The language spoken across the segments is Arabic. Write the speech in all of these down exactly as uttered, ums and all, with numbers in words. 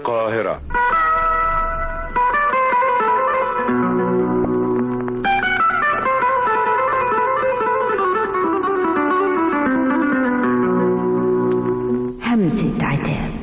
القاهرة. همسة عتاب.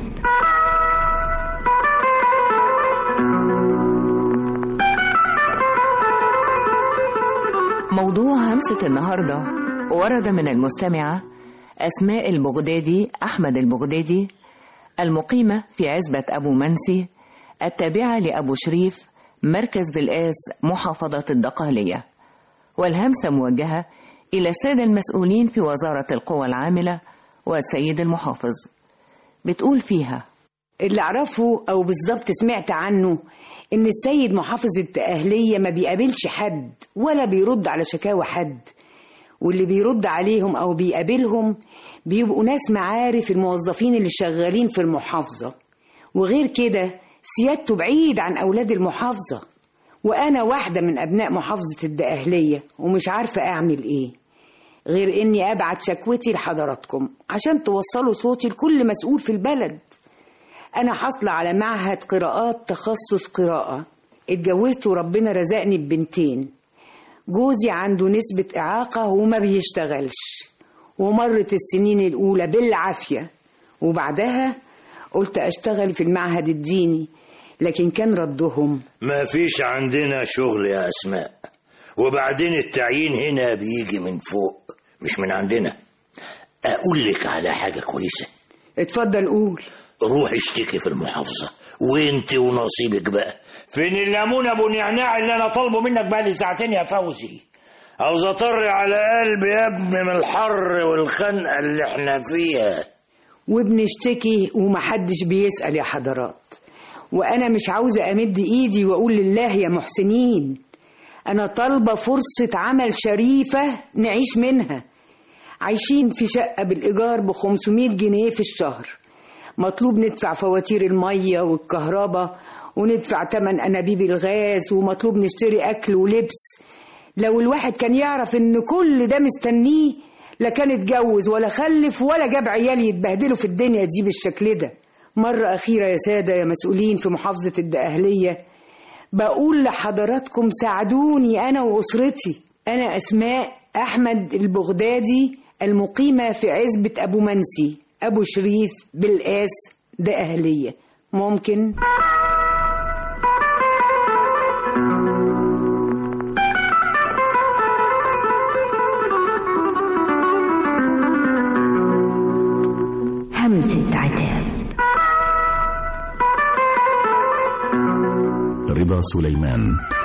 موضوع همسة النهاردة ورد من المستمعة أسماء البغدادي أحمد البغدادي، المقيمة في عزبة أبو منسي التابعة لأبو شريف، مركز بالقاس، محافظة الدقهلية. والهمسة موجهة إلى السادة المسؤولين في وزارة القوى العاملة والسيد المحافظ. بتقول فيها: اللي أعرفه أو بالظبط سمعت عنه إن السيد محافظ الدقهلية ما بيقابلش حد ولا بيرد على شكاوى حد، واللي بيرد عليهم أو بيقابلهم بيبقوا ناس معارف الموظفين اللي شغالين في المحافظة، وغير كده سيادته بعيد عن أولاد المحافظة. وأنا واحدة من أبناء محافظة الدقهلية ومش عارفة أعمل إيه غير إني أبعت شكوتي لحضراتكم عشان توصلوا صوتي لكل مسؤول في البلد. أنا حاصلة على معهد قراءات تخصص قراءة، اتجوزت وربنا رزقني ببنتين. جوزي عنده نسبة إعاقة وما بيشتغلش، ومرت السنين الأولى بالعافية، وبعدها قلت أشتغل في المعهد الديني، لكن كان ردهم: ما فيش عندنا شغل يا أسماء، وبعدين التعيين هنا بيجي من فوق مش من عندنا. أقول لك على حاجة كويسة. اتفضل قول. روح اشتكي في المحافظة وانت ونصيبك بقى. فين الليمون ابو نعناع اللي انا طالبه منك بقى لي ساعتين يا فوزي؟ عاوز اطر على قلبي يا ابني من الحر والخنقة اللي احنا فيها. وبنشتكي ومحدش بيسأل يا حضرات، وانا مش عاوزة امد ايدي واقول لله يا محسنين. انا طالبة فرصة عمل شريفة نعيش منها. عايشين في شقة بالايجار بخمسمائة جنيه في الشهر، مطلوب ندفع فواتير المية والكهرباء وندفع تمن أنابيب الغاز، ومطلوب نشتري أكل ولبس. لو الواحد كان يعرف إن كل ده مستنيه لكان اتجوز ولا خلف ولا جاب عيال يتبهدلوا في الدنيا دي بالشكل ده. مرة أخيرة يا سادة يا مسؤولين في محافظة الدقهلية، بقول لحضراتكم ساعدوني أنا وأسرتي. أنا أسماء أحمد البغدادي، المقيمة في عزبة أبو منسي أبو شريف بالقاس دقهلية. ممكن؟ همسة عتاب. رضا سليمان.